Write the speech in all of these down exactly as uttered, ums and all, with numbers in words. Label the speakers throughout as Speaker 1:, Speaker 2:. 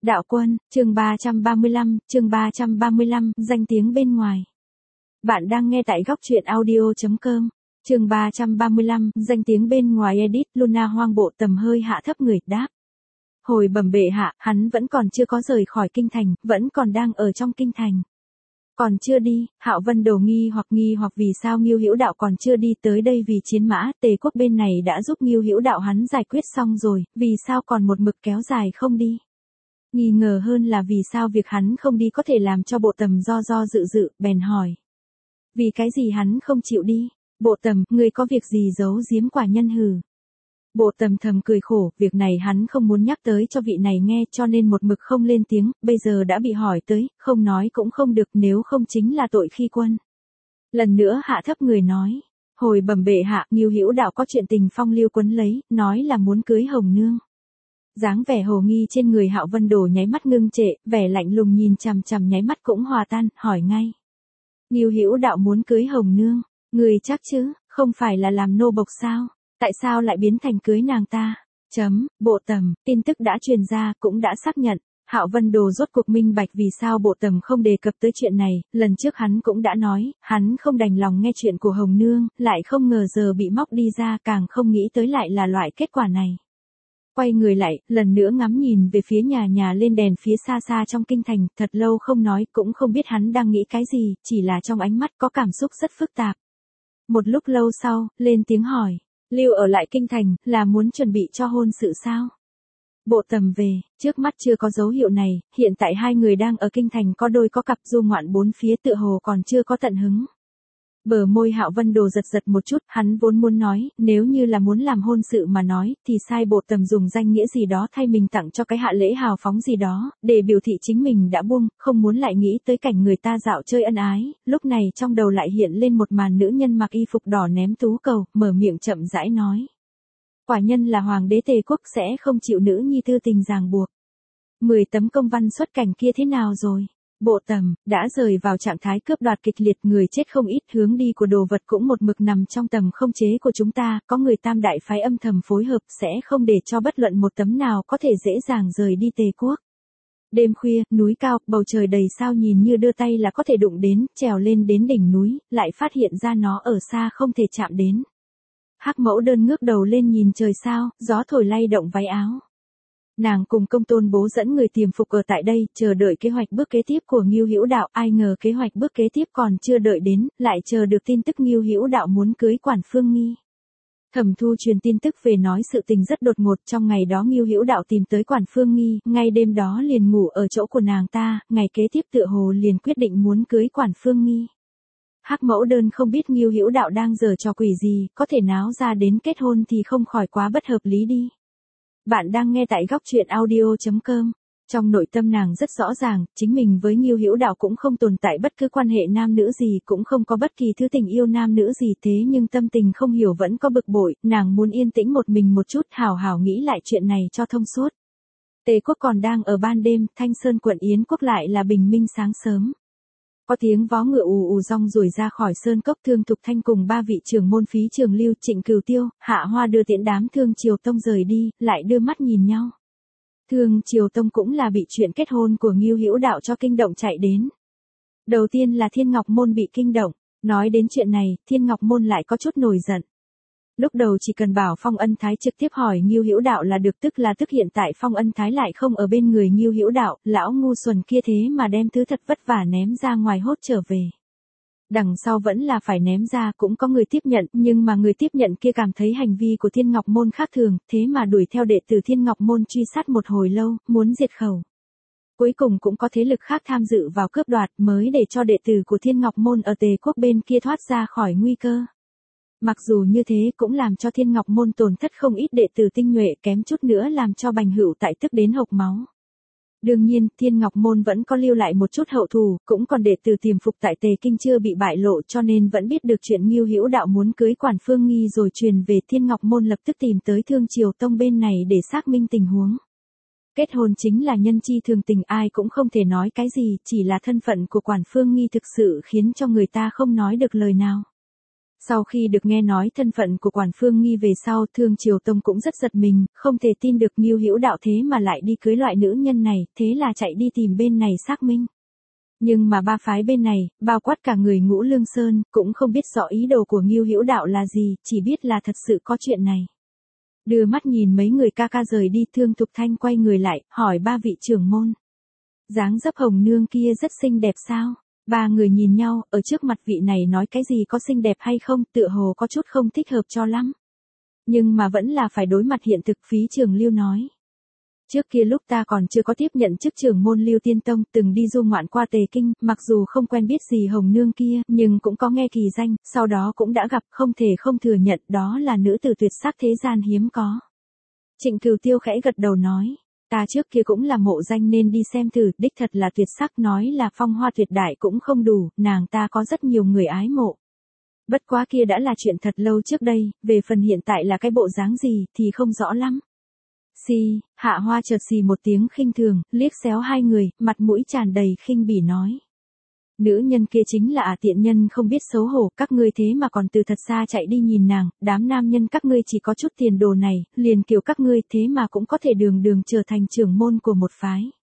Speaker 1: Đạo Quân, chương ba trăm ba mươi lăm, chương ba trăm ba mươi lăm, danh tiếng bên ngoài. Bạn đang nghe tại góc truyện audio chấm com. Chương ba trăm ba mươi lăm, danh tiếng bên ngoài edit, Luna hoang bộ tầm hơi hạ thấp người, đáp. Hồi bẩm bệ hạ, hắn vẫn còn chưa có rời khỏi kinh thành, vẫn còn đang ở trong kinh thành. Còn chưa đi, Hạo Vân Đồ nghi hoặc nghi hoặc vì sao Ngưu Hữu Đạo còn chưa đi tới đây, vì chiến mã, Tề quốc bên này đã giúp Ngưu Hữu Đạo hắn giải quyết xong rồi, vì sao còn một mực kéo dài không đi. Nghi ngờ hơn là vì sao việc hắn không đi có thể làm cho bộ tầm do do dự dự, bèn hỏi. Vì cái gì hắn không chịu đi? Bộ tầm, người có việc gì giấu giếm quả nhân hừ? Bộ tầm thầm cười khổ, việc này hắn không muốn nhắc tới cho vị này nghe cho nên một mực không lên tiếng, bây giờ đã bị hỏi tới, không nói cũng không được, nếu không chính là tội khi quân. Lần nữa hạ thấp người nói. Hồi bẩm bệ hạ, Ngưu Hữu Đạo có chuyện tình phong lưu quấn lấy, nói là muốn cưới Hồng Nương. Dáng vẻ hồ nghi trên người Hạo Vân Đồ nháy mắt ngưng trệ, vẻ lạnh lùng nhìn chằm chằm nháy mắt cũng hòa tan, hỏi ngay. Ngưu Hữu Đạo muốn cưới Hồng Nương, người chắc chứ, không phải là làm nô bộc sao, tại sao lại biến thành cưới nàng ta? Chấm, bộ tầm, tin tức đã truyền ra, cũng đã xác nhận. Hạo Vân Đồ rốt cuộc minh bạch vì sao bộ tầm không đề cập tới chuyện này, lần trước hắn cũng đã nói, hắn không đành lòng nghe chuyện của Hồng Nương, lại không ngờ giờ bị móc đi ra, càng không nghĩ tới lại là loại kết quả này. Quay người lại, lần nữa ngắm nhìn về phía nhà nhà lên đèn phía xa xa trong kinh thành, thật lâu không nói, cũng không biết hắn đang nghĩ cái gì, chỉ là trong ánh mắt có cảm xúc rất phức tạp. Một lúc lâu sau, lên tiếng hỏi, lưu ở lại kinh thành, là muốn chuẩn bị cho hôn sự sao? Bộ tầm về, trước mắt chưa có dấu hiệu này, hiện tại hai người đang ở kinh thành có đôi có cặp du ngoạn bốn phía tựa hồ còn chưa có tận hứng. Bờ môi Hạo Vân Đồ giật giật một chút, hắn vốn muốn nói, nếu như là muốn làm hôn sự mà nói, thì sai bộ tầm dùng danh nghĩa gì đó thay mình tặng cho cái hạ lễ hào phóng gì đó, để biểu thị chính mình đã buông, không muốn lại nghĩ tới cảnh người ta dạo chơi ân ái, lúc này trong đầu lại hiện lên một màn nữ nhân mặc y phục đỏ ném tú cầu, mở miệng chậm rãi nói. Quả nhân là hoàng đế Tề quốc sẽ không chịu nữ nhi tư tình ràng buộc. Mười tấm công văn xuất cảnh kia thế nào rồi? Bộ tầm, đã rời vào trạng thái cướp đoạt kịch liệt, người chết không ít, hướng đi của đồ vật cũng một mực nằm trong tầm không chế của chúng ta, có người tam đại phái âm thầm phối hợp sẽ không để cho bất luận một tấm nào có thể dễ dàng rời đi Tề quốc. Đêm khuya, núi cao, bầu trời đầy sao nhìn như đưa tay là có thể đụng đến, trèo lên đến đỉnh núi, lại phát hiện ra nó ở xa không thể chạm đến. Hắc Mẫu Đơn ngước đầu lên nhìn trời sao, gió thổi lay động váy áo. Nàng cùng Công Tôn Bố dẫn người tiềm phục ở tại đây, chờ đợi kế hoạch bước kế tiếp của Ngưu Hữu Đạo, ai ngờ kế hoạch bước kế tiếp còn chưa đợi đến, lại chờ được tin tức Ngưu Hữu Đạo muốn cưới Quản Phương Nghi. Thẩm Thu truyền tin tức về nói sự tình rất đột ngột, trong ngày đó Ngưu Hữu Đạo tìm tới Quản Phương Nghi, ngay đêm đó liền ngủ ở chỗ của nàng ta, ngày kế tiếp tựa hồ liền quyết định muốn cưới Quản Phương Nghi. Hắc Mẫu Đơn không biết Ngưu Hữu Đạo đang giở trò quỷ gì, có thể náo ra đến kết hôn thì không khỏi quá bất hợp lý đi. Bạn đang nghe tại góc truyện audio chấm com. Trong nội tâm nàng rất rõ ràng, chính mình với Ngưu Hữu Đạo cũng không tồn tại bất cứ quan hệ nam nữ gì, cũng không có bất kỳ thứ tình yêu nam nữ gì, thế nhưng tâm tình không hiểu vẫn có bực bội, nàng muốn yên tĩnh một mình một chút, hào hào nghĩ lại chuyện này cho thông suốt. Tề quốc còn đang ở ban đêm, Thanh Sơn quận Yến quốc lại là bình minh sáng sớm. Có tiếng vó ngựa ù ù rong ruổi ra khỏi sơn cốc, Thương Thục Thanh cùng ba vị trưởng môn Phí Trường Lưu, Trịnh Cửu Tiêu, Hạ Hoa đưa tiễn đám Thương Triều Tông rời đi, lại đưa mắt nhìn nhau. Thương Triều Tông cũng là bị chuyện kết hôn của Ngưu Hữu Đạo cho kinh động chạy đến. Đầu tiên là Thiên Ngọc Môn bị kinh động, nói đến chuyện này, Thiên Ngọc Môn lại có chút nổi giận. Lúc đầu chỉ cần bảo Phong Ân Thái trực tiếp hỏi Ngưu Hữu Đạo là được, tức là tức hiện tại Phong Ân Thái lại không ở bên người Ngưu Hữu Đạo, lão ngu xuẩn kia thế mà đem thứ thật vất vả ném ra ngoài hốt trở về. Đằng sau vẫn là phải ném ra, cũng có người tiếp nhận, nhưng mà người tiếp nhận kia cảm thấy hành vi của Thiên Ngọc Môn khác thường, thế mà đuổi theo đệ tử Thiên Ngọc Môn truy sát một hồi lâu, muốn diệt khẩu. Cuối cùng cũng có thế lực khác tham dự vào cướp đoạt, mới để cho đệ tử của Thiên Ngọc Môn ở Tề quốc bên kia thoát ra khỏi nguy cơ. Mặc dù như thế cũng làm cho Thiên Ngọc Môn tổn thất không ít đệ tử tinh nhuệ, kém chút nữa làm cho Bành Hữu tại tức đến hộc máu. Đương nhiên, Thiên Ngọc Môn vẫn có lưu lại một chút hậu thù, cũng còn đệ tử tiềm phục tại Tề Kinh chưa bị bại lộ, cho nên vẫn biết được chuyện Ngưu Hữu Đạo muốn cưới Quản Phương Nghi rồi truyền về. Thiên Ngọc Môn lập tức tìm tới Thương Triều Tông bên này để xác minh tình huống. Kết hôn chính là nhân chi thường tình, ai cũng không thể nói cái gì, chỉ là thân phận của Quản Phương Nghi thực sự khiến cho người ta không nói được lời nào. Sau khi được nghe nói thân phận của Quản Phương Nghi về sau, Thương Triều Tông cũng rất giật mình, không thể tin được Ngưu Hữu Đạo thế mà lại đi cưới loại nữ nhân này, thế là chạy đi tìm bên này xác minh. Nhưng mà ba phái bên này, bao quát cả người Ngũ Lương Sơn, cũng không biết rõ ý đồ của Ngưu Hữu Đạo là gì, chỉ biết là thật sự có chuyện này. Đưa mắt nhìn mấy người ca ca rời đi, Thương Thục Thanh quay người lại, hỏi ba vị trưởng môn. Dáng dấp Hồng Nương kia rất xinh đẹp sao? Ba người nhìn nhau, ở trước mặt vị này nói cái gì có xinh đẹp hay không, tựa hồ có chút không thích hợp cho lắm. Nhưng mà vẫn là phải đối mặt hiện thực. Phí Trường Lưu nói. Trước kia lúc ta còn chưa có tiếp nhận chức trưởng môn Lưu Tiên Tông, từng đi du ngoạn qua Tề Kinh, mặc dù không quen biết gì Hồng Nương kia, nhưng cũng có nghe kỳ danh, sau đó cũng đã gặp, không thể không thừa nhận đó là nữ tử tuyệt sắc thế gian hiếm có. Trịnh Cửu Tiêu khẽ gật đầu nói. Ta trước kia cũng là mộ danh nên đi xem thử, đích thật là tuyệt sắc, nói là phong hoa tuyệt đại cũng không đủ, nàng ta có rất nhiều người ái mộ. Bất quá kia đã là chuyện thật lâu trước đây, về phần hiện tại là cái bộ dáng gì thì không rõ lắm. Xì, Hạ Hoa chợt xì một tiếng khinh thường, liếc xéo hai người, mặt mũi tràn đầy khinh bỉ nói. Nữ nhân kia chính là ả tiện nhân không biết xấu hổ, các ngươi thế mà còn từ thật xa chạy đi nhìn nàng, đám nam nhân các ngươi chỉ có chút tiền đồ này, liền kiểu các ngươi thế mà cũng có thể đường đường trở thành trưởng môn của một phái.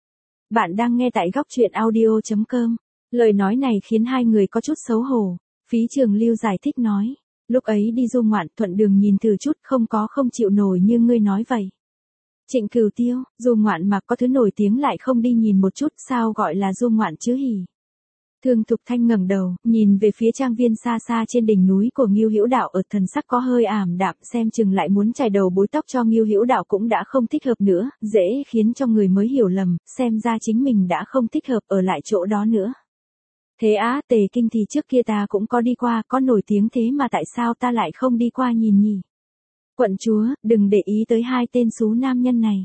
Speaker 1: Bạn đang nghe tại góc truyện audio chấm com. Lời nói này khiến hai người có chút xấu hổ. Phí Trường Lưu giải thích nói, lúc ấy đi du ngoạn thuận đường nhìn thử chút, không có không chịu nổi như ngươi nói vậy. Trịnh Cửu Tiêu, du ngoạn mà có thứ nổi tiếng lại không đi nhìn một chút, sao gọi là du ngoạn chứ hỉ. Thương Thục Thanh ngẩng đầu, nhìn về phía trang viên xa xa trên đỉnh núi của Ngưu Hữu Đạo, ở thần sắc có hơi ảm đạm, xem chừng lại muốn chải đầu búi tóc cho Ngưu Hữu Đạo cũng đã không thích hợp nữa, dễ khiến cho người mới hiểu lầm, xem ra chính mình đã không thích hợp ở lại chỗ đó nữa. Thế á, Tề Kinh thì trước kia ta cũng có đi qua, có nổi tiếng thế mà tại sao ta lại không đi qua nhìn nhỉ? Quận chúa, đừng để ý tới hai tên xú nam nhân này.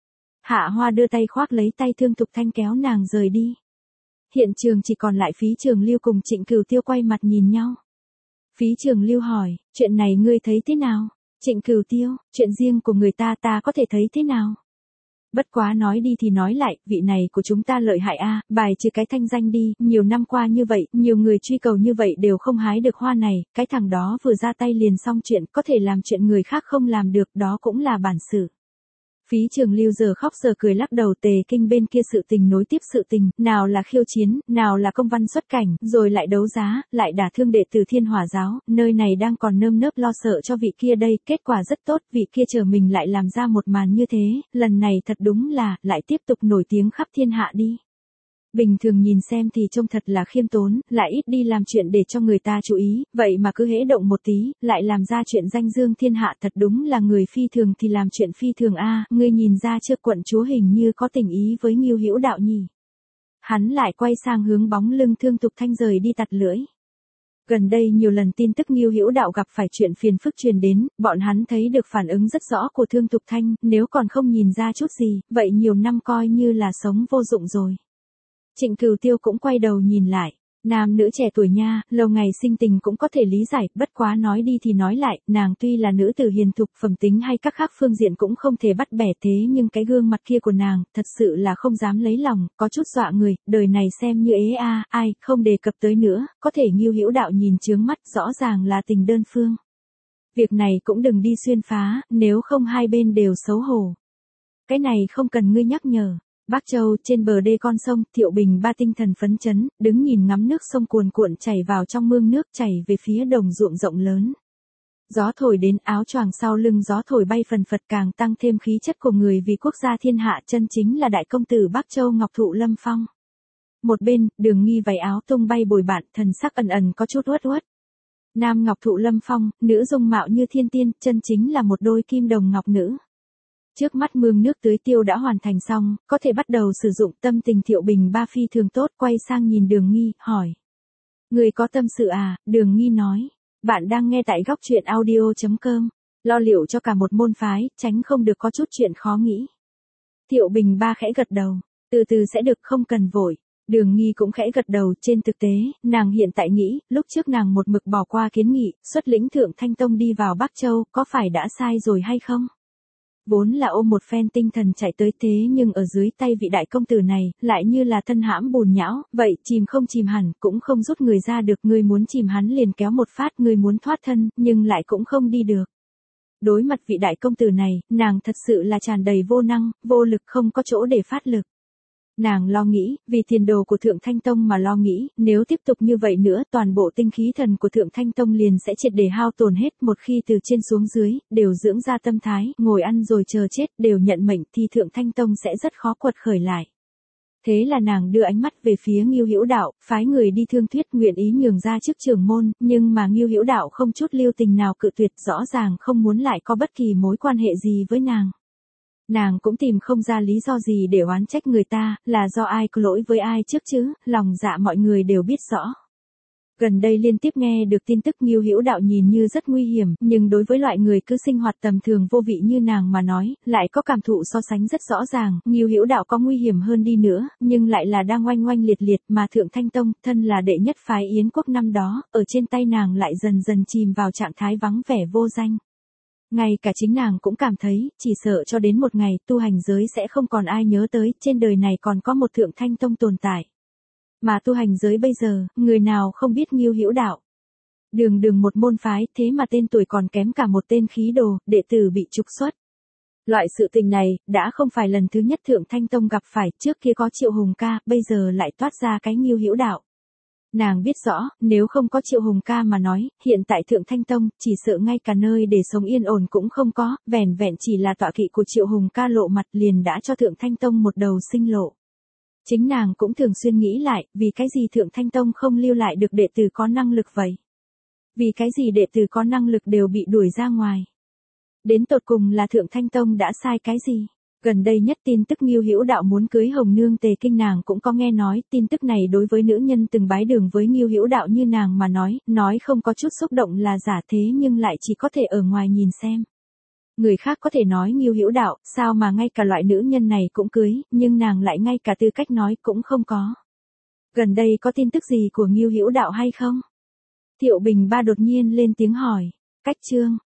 Speaker 1: Hạ Hoa đưa tay khoác lấy tay Thương Thục Thanh kéo nàng rời đi. Hiện trường chỉ còn lại Phí Trường Lưu cùng Trịnh Cửu Tiêu quay mặt nhìn nhau. Phí Trường Lưu hỏi, chuyện này ngươi thấy thế nào? Trịnh Cửu Tiêu, chuyện riêng của người ta ta có thể thấy thế nào? Bất quá nói đi thì nói lại, vị này của chúng ta lợi hại a, bài trừ cái thanh danh đi, nhiều năm qua như vậy, nhiều người truy cầu như vậy đều không hái được hoa này, cái thằng đó vừa ra tay liền xong chuyện, có thể làm chuyện người khác không làm được, đó cũng là bản sự. Phí Trường Lưu giờ khóc giờ cười lắc đầu. Tề Kinh bên kia sự tình nối tiếp sự tình, nào là khiêu chiến, nào là công văn xuất cảnh, rồi lại đấu giá, lại đả thương đệ tử Thiên Hỏa giáo, nơi này đang còn nơm nớp lo sợ cho vị kia đây, kết quả rất tốt, vị kia chờ mình lại làm ra một màn như thế, lần này thật đúng là, lại tiếp tục nổi tiếng khắp thiên hạ đi. Bình thường nhìn xem thì trông thật là khiêm tốn, lại ít đi làm chuyện để cho người ta chú ý, vậy mà cứ hễ động một tí, lại làm ra chuyện danh dương thiên hạ, thật đúng là người phi thường thì làm chuyện phi thường a. Ngươi nhìn ra chưa, quận chúa hình như có tình ý với Ngưu Hữu Đạo nhỉ? Hắn lại quay sang hướng bóng lưng Thương Thục Thanh rời đi tặt lưỡi. Gần đây nhiều lần tin tức Ngưu Hữu Đạo gặp phải chuyện phiền phức truyền đến, bọn hắn thấy được phản ứng rất rõ của Thương Thục Thanh, nếu còn không nhìn ra chút gì, vậy nhiều năm coi như là sống vô dụng rồi. Trịnh Cửu Tiêu cũng quay đầu nhìn lại, nam nữ trẻ tuổi nha, lâu ngày sinh tình cũng có thể lý giải, bất quá nói đi thì nói lại, nàng tuy là nữ tử hiền thục, phẩm tính hay các khác phương diện cũng không thể bắt bẻ, thế nhưng cái gương mặt kia của nàng, thật sự là không dám lấy lòng, có chút dọa người, đời này xem như ế a, ai, không đề cập tới nữa, có thể Ngưu Hữu Đạo nhìn chướng mắt, rõ ràng là tình đơn phương. Việc này cũng đừng đi xuyên phá, nếu không hai bên đều xấu hổ. Cái này không cần ngươi nhắc nhở. Bắc Châu, trên bờ đê con sông, Thiệu Bình Ba tinh thần phấn chấn, đứng nhìn ngắm nước sông cuồn cuộn chảy vào trong mương nước, chảy về phía đồng ruộng rộng lớn. Gió thổi đến, áo choàng sau lưng gió thổi bay phần phật, càng tăng thêm khí chất của người vì quốc gia thiên hạ, chân chính là đại công tử Bắc Châu Ngọc Thụ Lâm Phong. Một bên, Đường Nghi váy áo tung bay bồi bạn, thần sắc ẩn ẩn có chút uất uất. Nam Ngọc Thụ Lâm Phong, nữ dung mạo như thiên tiên, chân chính là một đôi kim đồng ngọc nữ. Trước mắt mương nước tưới tiêu đã hoàn thành xong, có thể bắt đầu sử dụng. Tâm tình Thiệu Bình Ba phi thường tốt, quay sang nhìn Đường Nghi, hỏi. Người có tâm sự à? Đường Nghi nói. Bạn đang nghe tại góc truyện audio chấm com. Lo liệu cho cả một môn phái, tránh không được có chút chuyện khó nghĩ. Thiệu Bình Ba khẽ gật đầu. Từ từ sẽ được, không cần vội. Đường Nghi cũng khẽ gật đầu. Trên thực tế, nàng hiện tại nghĩ, lúc trước nàng một mực bỏ qua kiến nghị, xuất lĩnh Thượng Thanh Tông đi vào Bắc Châu, có phải đã sai rồi hay không? Vốn là ôm một phen tinh thần chạy tới thế nhưng ở dưới tay vị đại công tử này, lại như là thân hãm bùn nhão, vậy chìm không chìm hẳn, cũng không rút người ra được, người muốn chìm hắn liền kéo một phát, người muốn thoát thân, nhưng lại cũng không đi được. Đối mặt vị đại công tử này, nàng thật sự là tràn đầy vô năng, vô lực không có chỗ để phát lực. Nàng lo nghĩ, vì tiền đồ của Thượng Thanh Tông mà lo nghĩ, nếu tiếp tục như vậy nữa toàn bộ tinh khí thần của Thượng Thanh Tông liền sẽ triệt để hao tổn hết, một khi từ trên xuống dưới, đều dưỡng ra tâm thái, ngồi ăn rồi chờ chết, đều nhận mệnh thì Thượng Thanh Tông sẽ rất khó quật khởi lại. Thế là nàng đưa ánh mắt về phía Ngưu Hữu Đạo, phái người đi thương thuyết nguyện ý nhường ra chức trưởng môn, nhưng mà Ngưu Hữu Đạo không chút lưu tình nào cự tuyệt, rõ ràng không muốn lại có bất kỳ mối quan hệ gì với nàng. Nàng cũng tìm không ra lý do gì để oán trách người ta, là do ai có lỗi với ai trước chứ, lòng dạ mọi người đều biết rõ. Gần đây liên tiếp nghe được tin tức Ngưu Hữu Đạo nhìn như rất nguy hiểm, nhưng đối với loại người cứ sinh hoạt tầm thường vô vị như nàng mà nói, lại có cảm thụ so sánh rất rõ ràng, Ngưu Hữu Đạo có nguy hiểm hơn đi nữa, nhưng lại là đang oanh oanh liệt liệt mà Thượng Thanh Tông, thân là đệ nhất phái Yến quốc năm đó, ở trên tay nàng lại dần dần chìm vào trạng thái vắng vẻ vô danh. Ngay cả chính nàng cũng cảm thấy, chỉ sợ cho đến một ngày tu hành giới sẽ không còn ai nhớ tới, trên đời này còn có một Thượng Thanh Tông tồn tại. Mà tu hành giới bây giờ, người nào không biết Ngưu Hữu Đạo. Đường đường một môn phái, thế mà tên tuổi còn kém cả một tên khí đồ, đệ tử bị trục xuất. Loại sự tình này, đã không phải lần thứ nhất Thượng Thanh Tông gặp phải, trước kia có Triệu Hùng ca, bây giờ lại toát ra cái Ngưu Hữu Đạo. Nàng biết rõ, nếu không có Triệu Hùng ca mà nói, hiện tại Thượng Thanh Tông, chỉ sợ ngay cả nơi để sống yên ổn cũng không có, vẻn vẹn chỉ là tọa kỵ của Triệu Hùng ca lộ mặt liền đã cho Thượng Thanh Tông một đầu sinh lộ. Chính nàng cũng thường xuyên nghĩ lại, vì cái gì Thượng Thanh Tông không lưu lại được đệ tử có năng lực vậy? Vì cái gì đệ tử có năng lực đều bị đuổi ra ngoài? Đến tột cùng là Thượng Thanh Tông đã sai cái gì? Gần đây nhất tin tức Ngưu Hữu Đạo muốn cưới Hồng Nương Tề Kinh nàng cũng có nghe nói, tin tức này đối với nữ nhân từng bái đường với Ngưu Hữu Đạo như nàng mà nói, nói không có chút xúc động là giả thế nhưng lại chỉ có thể ở ngoài nhìn xem. Người khác có thể nói Ngưu Hữu Đạo, sao mà ngay cả loại nữ nhân này cũng cưới, nhưng nàng lại ngay cả tư cách nói cũng không có. Gần đây có tin tức gì của Ngưu Hữu Đạo hay không? Thiệu Bình Ba đột nhiên lên tiếng hỏi, cách chương.